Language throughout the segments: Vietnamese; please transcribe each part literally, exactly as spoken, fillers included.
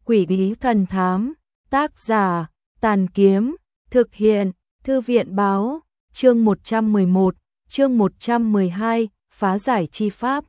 Quỷ bí thần thám, tác giả, Tàn Kiếm, thực hiện, Thư viện báo, chương một trăm mười một, chương một trăm mười hai, phá giải chi pháp.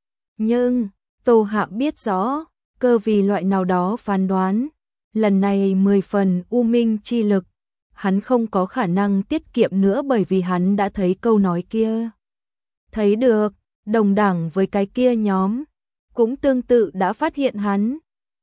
Nhưng, Tô Hạ biết rõ, cơ vì loại nào đó phán đoán, lần này mười phần u minh chi lực, hắn không có khả năng tiết kiệm nữa bởi vì hắn đã thấy câu nói kia. Thấy được, đồng đẳng với cái kia nhóm, cũng tương tự đã phát hiện hắn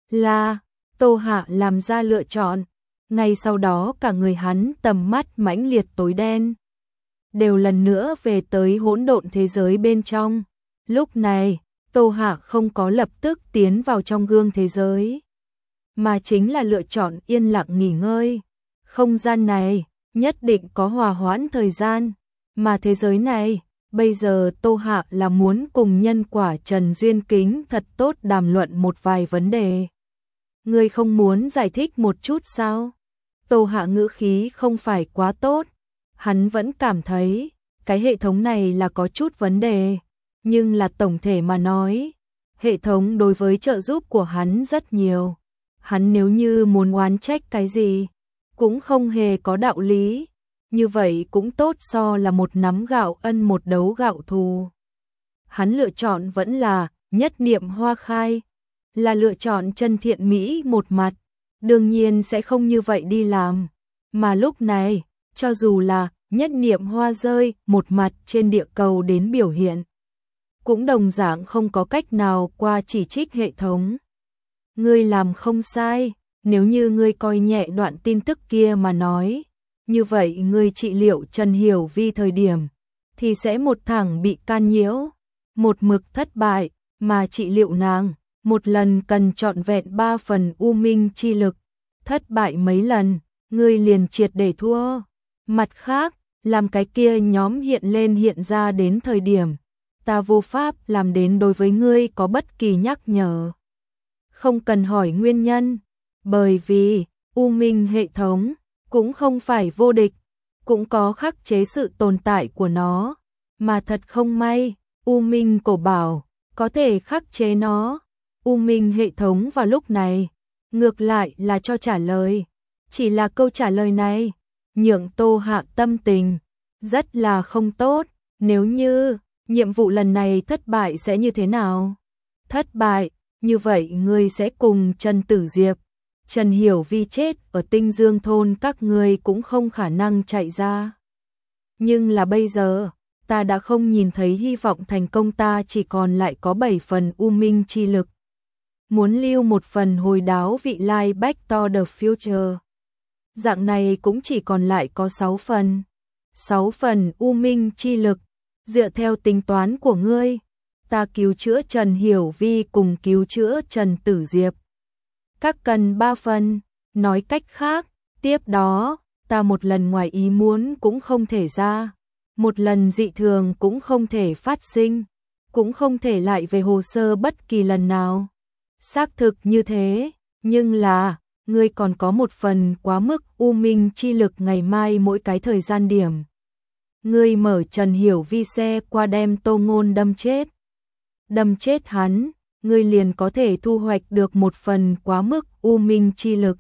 là Tô Hạ làm ra lựa chọn, ngay sau đó cả người hắn tầm mắt mãnh liệt tối đen, đều lần nữa về tới hỗn độn thế giới bên trong. Lúc này, Tô Hạ không có lập tức tiến vào trong gương thế giới, mà chính là lựa chọn yên lặng nghỉ ngơi. Không gian này nhất định có hòa hoãn thời gian, mà thế giới này, bây giờ Tô Hạ là muốn cùng nhân quả Trần Duyên Kính thật tốt đàm luận một vài vấn đề. Ngươi không muốn giải thích một chút sao? Tô Hạ ngữ khí không phải quá tốt, hắn vẫn cảm thấy cái hệ thống này là có chút vấn đề, nhưng là tổng thể mà nói, hệ thống đối với trợ giúp của hắn rất nhiều. Hắn nếu như muốn oán trách cái gì, cũng không hề có đạo lý, như vậy cũng tốt so là một nắm gạo ân một đấu gạo thù. Hắn lựa chọn vẫn là nhất niệm hoa khai, là lựa chọn chân thiện mỹ một mặt, đương nhiên sẽ không như vậy đi làm. Mà lúc này, cho dù là nhất niệm hoa rơi một mặt trên địa cầu đến biểu hiện, cũng đồng dạng không có cách nào qua chỉ trích hệ thống. Ngươi làm không sai, nếu như ngươi coi nhẹ đoạn tin tức kia mà nói, như vậy ngươi trị liệu Trần Hiểu Vi thời điểm, thì sẽ một thẳng bị can nhiễu, một mực thất bại, mà trị liệu nàng, một lần cần trọn vẹn ba phần u minh chi lực, thất bại mấy lần, ngươi liền triệt để thua. Mặt khác, làm cái kia nhóm hiện lên hiện ra đến thời điểm, ta vô pháp làm đến đối với ngươi có bất kỳ nhắc nhở. Không cần hỏi nguyên nhân, bởi vì u minh hệ thống cũng không phải vô địch, cũng có khắc chế sự tồn tại của nó, mà thật không may, u minh cổ bảo có thể khắc chế nó. U minh hệ thống vào lúc này ngược lại là cho trả lời, chỉ là câu trả lời này nhượng Tô Hạ tâm tình rất là không tốt. Nếu như nhiệm vụ lần này thất bại sẽ như thế nào? Thất bại, như vậy ngươi sẽ cùng Trần Tử Diệp, Trần Hiểu Vi chết ở Tinh Dương thôn, các ngươi cũng không khả năng chạy ra. Nhưng là bây giờ, ta đã không nhìn thấy hy vọng thành công, ta chỉ còn lại có bảy phần u minh chi lực. Muốn lưu một phần hồi đáo vị lai Back to the Future. Dạng này cũng chỉ còn lại có sáu phần. sáu phần u minh chi lực, dựa theo tính toán của ngươi, ta cứu chữa Trần Hiểu Vi cùng cứu chữa Trần Tử Diệp các cần ba phần. Nói cách khác, tiếp đó, ta một lần ngoài ý muốn cũng không thể ra, một lần dị thường cũng không thể phát sinh, cũng không thể lại về hồ sơ bất kỳ lần nào. Xác thực như thế, nhưng là, ngươi còn có một phần quá mức u minh chi lực, ngày mai mỗi cái thời gian điểm. Ngươi mở Trần Hiểu Vi xe qua đem Tô Ngôn đâm chết. Đâm chết hắn, ngươi liền có thể thu hoạch được một phần quá mức u minh chi lực.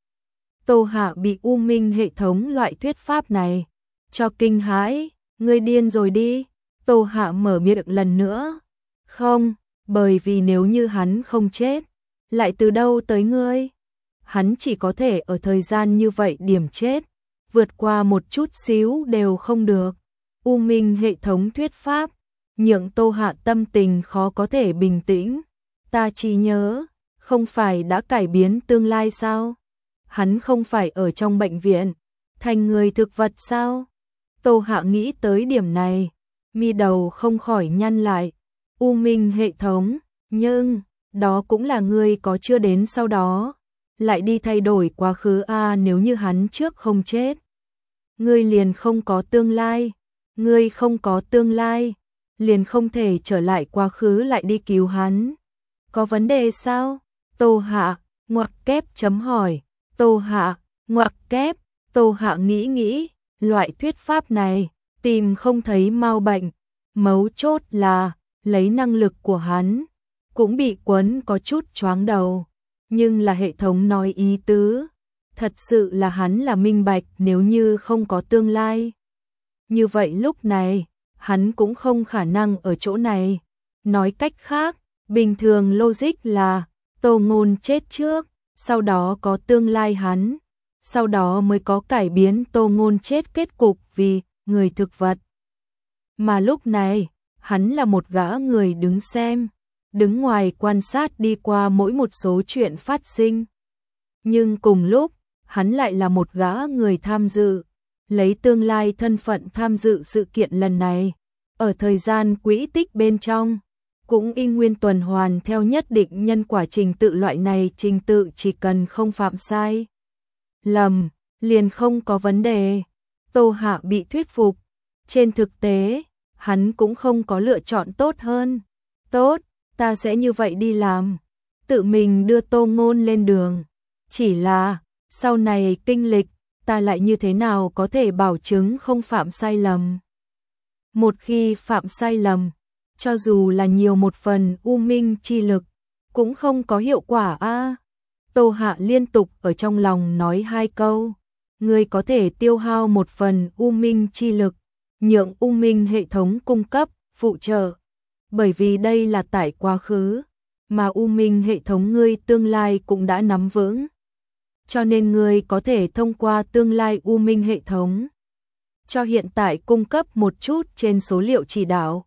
Tô Hạ bị u minh hệ thống loại thuyết pháp này cho kinh hãi. Ngươi điên rồi đi. Tô Hạ mở miệng lần nữa. Không, bởi vì nếu như hắn không chết, lại từ đâu tới ngươi? Hắn chỉ có thể ở thời gian như vậy điểm chết, vượt qua một chút xíu đều không được. U minh hệ thống thuyết pháp nhượng Tô Hạ tâm tình khó có thể bình tĩnh. Ta chỉ nhớ, không phải đã cải biến tương lai sao? Hắn không phải ở trong bệnh viện, thành người thực vật sao? Tô Hạ nghĩ tới điểm này, mi đầu không khỏi nhăn lại. U minh hệ thống, nhưng, đó cũng là ngươi có chưa đến sau đó, lại đi thay đổi quá khứ a à, nếu như hắn trước không chết, ngươi liền không có tương lai, ngươi không có tương lai, liền không thể trở lại quá khứ lại đi cứu hắn. Có vấn đề sao? Tô Hạ, ngoặc kép chấm hỏi. Tô Hạ, ngoặc kép, Tô Hạ nghĩ nghĩ, loại thuyết pháp này, tìm không thấy mau bệnh, mấu chốt là, lấy năng lực của hắn, cũng bị quấn có chút choáng đầu. nhưng là hệ thống nói ý tứ. Thật sự là hắn là minh bạch nếu như không có tương lai. Như vậy lúc này, hắn cũng không khả năng ở chỗ này. Nói cách khác, bình thường logic là Tô Ngôn chết trước, sau đó có tương lai hắn, sau đó mới có cải biến Tô Ngôn chết kết cục vì người thực vật. Mà lúc này, hắn là một gã người đứng xem, đứng ngoài quan sát đi qua mỗi một số chuyện phát sinh. Nhưng cùng lúc, hắn lại là một gã người tham dự, lấy tương lai thân phận tham dự sự kiện lần này. Ở thời gian quỹ tích bên trong, cũng y nguyên tuần hoàn theo nhất định nhân quả trình tự, loại này trình tự chỉ cần không phạm sai lầm, liền không có vấn đề. Tô Hạ bị thuyết phục. Trên thực tế, hắn cũng không có lựa chọn tốt hơn. Tốt, ta sẽ như vậy đi làm. Tự mình đưa Tô Ngôn lên đường. Chỉ là, sau này kinh lịch, ta lại như thế nào có thể bảo chứng không phạm sai lầm. Một khi phạm sai lầm, cho dù là nhiều một phần u minh chi lực, cũng không có hiệu quả a. À, Tô Hạ liên tục ở trong lòng nói hai câu. Ngươi có thể tiêu hao một phần u minh chi lực, nhượng u minh hệ thống cung cấp, phụ trợ. Bởi vì đây là tại quá khứ, mà u minh hệ thống ngươi tương lai cũng đã nắm vững. Cho nên ngươi có thể thông qua tương lai u minh hệ thống, cho hiện tại cung cấp một chút trên số liệu chỉ đạo.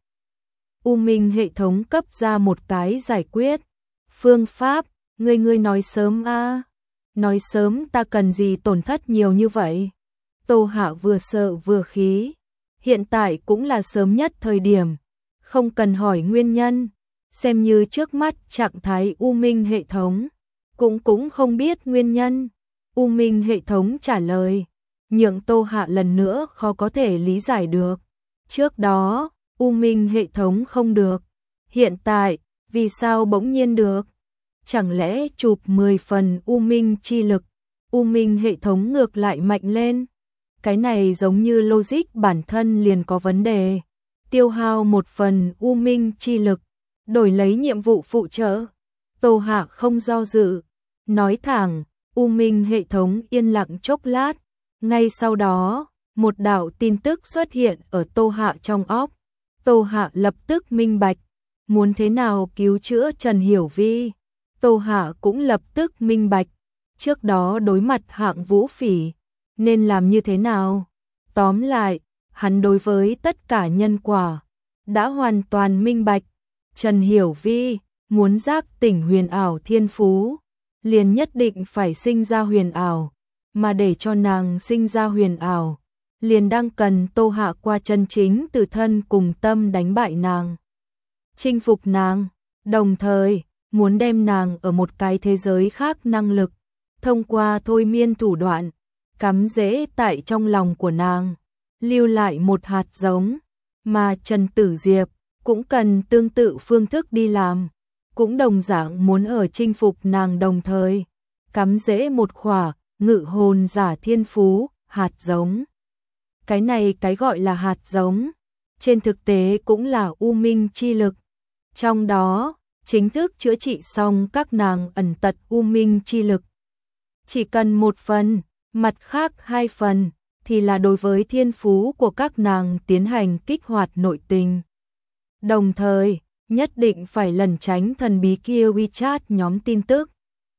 U minh hệ thống cấp ra một cái giải quyết phương pháp. Ngươi ngươi nói sớm a, à. Nói sớm ta cần gì tổn thất nhiều như vậy. Tô Hạ vừa sợ vừa khí. Hiện tại cũng là sớm nhất thời điểm, không cần hỏi nguyên nhân. Xem như trước mắt trạng thái u minh hệ thống, cũng cũng không biết nguyên nhân. U minh hệ thống trả lời, nhượng Tô Hạ lần nữa khó có thể lý giải được. Trước đó, u minh hệ thống không được. Hiện tại, vì sao bỗng nhiên được? Chẳng lẽ chụp mười phần u minh chi lực, u minh hệ thống ngược lại mạnh lên? Cái này giống như logic bản thân liền có vấn đề. Tiêu hao một phần u minh chi lực, đổi lấy nhiệm vụ phụ trợ. Tô Hạ không do dự, nói thẳng. U minh hệ thống yên lặng chốc lát, ngay sau đó, một đạo tin tức xuất hiện ở Tô Hạ trong óc. Tô Hạ lập tức minh bạch, muốn thế nào cứu chữa Trần Hiểu Vi. Tô Hạ cũng lập tức minh bạch, trước đó đối mặt Hạng Vũ Phỉ, nên làm như thế nào. Tóm lại, hắn đối với tất cả nhân quả, đã hoàn toàn minh bạch. Trần Hiểu Vi, muốn giác tỉnh huyền ảo thiên phú, liền nhất định phải sinh ra huyền ảo, mà để cho nàng sinh ra huyền ảo, liền đang cần Tô Hạ qua chân chính từ thân cùng tâm đánh bại nàng, chinh phục nàng, đồng thời muốn đem nàng ở một cái thế giới khác năng lực, thông qua thôi miên thủ đoạn, cắm rễ tại trong lòng của nàng, lưu lại một hạt giống, mà Trần Tử Diệp cũng cần tương tự phương thức đi làm. Cũng đồng dạng muốn ở chinh phục nàng đồng thời, cắm rễ một khỏa, ngự hồn giả thiên phú, hạt giống. Cái này cái gọi là hạt giống, trên thực tế cũng là u minh chi lực. Trong đó, chính thức chữa trị xong các nàng ẩn tật u minh chi lực. Chỉ cần một phần, mặt khác hai phần, thì là đối với thiên phú của các nàng tiến hành kích hoạt nội tình. Đồng thời, nhất định phải lẩn tránh thần bí kia WeChat nhóm tin tức,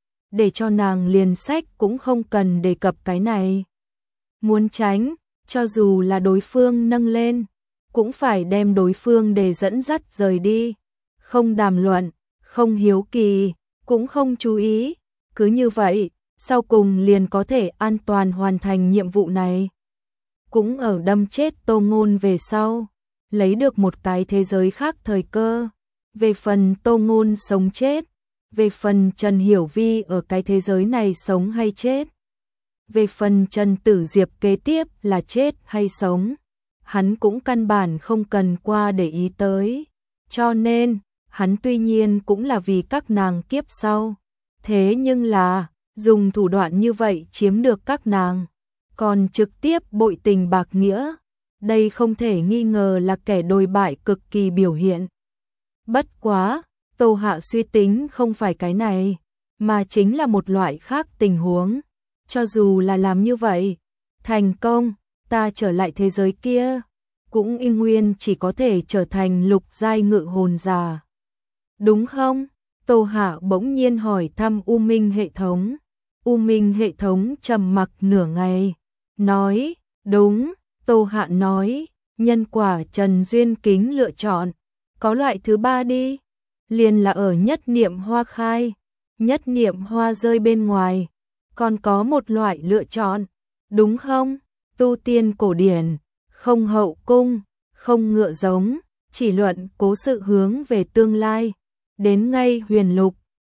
để cho nàng liền sách cũng không cần đề cập cái này. Muốn tránh, cho dù là đối phương nâng lên, cũng phải đem đối phương để dẫn dắt rời đi, không đàm luận, không hiếu kỳ, cũng không chú ý, cứ như vậy, sau cùng liền có thể an toàn hoàn thành nhiệm vụ này. Cũng ở đâm chết Tô Ngôn về sau, lấy được một cái thế giới khác thời cơ. Về phần Tô Ngôn sống chết, về phần Trần Hiểu Vi ở cái thế giới này sống hay chết, về phần Trần Tử Diệp kế tiếp là chết hay sống, hắn cũng căn bản không cần qua để ý tới. Cho nên, hắn tuy nhiên cũng là vì các nàng kiếp sau, thế nhưng là, dùng thủ đoạn như vậy chiếm được các nàng, còn trực tiếp bội tình bạc nghĩa, đây không thể nghi ngờ là kẻ đồi bại cực kỳ biểu hiện. Bất quá, Tô Hạ suy tính không phải cái này, mà chính là một loại khác tình huống. Cho dù là làm như vậy, thành công, ta trở lại thế giới kia, cũng y nguyên chỉ có thể trở thành lục giai ngự hồn giả. Đúng không? Tô Hạ bỗng nhiên hỏi thăm U Minh hệ thống. U Minh hệ thống trầm mặc nửa ngày, nói, đúng. Tô Hạ nói, nhân quả Trần Duyên Kính lựa chọn, có loại thứ ba đi, liền là ở nhất niệm hoa khai, nhất niệm hoa rơi bên ngoài, còn có một loại lựa chọn, đúng không? Tu tiên cổ điển, không hậu cung, không ngựa giống, chỉ luận cố sự hướng về tương lai, đến ngay huyền lục,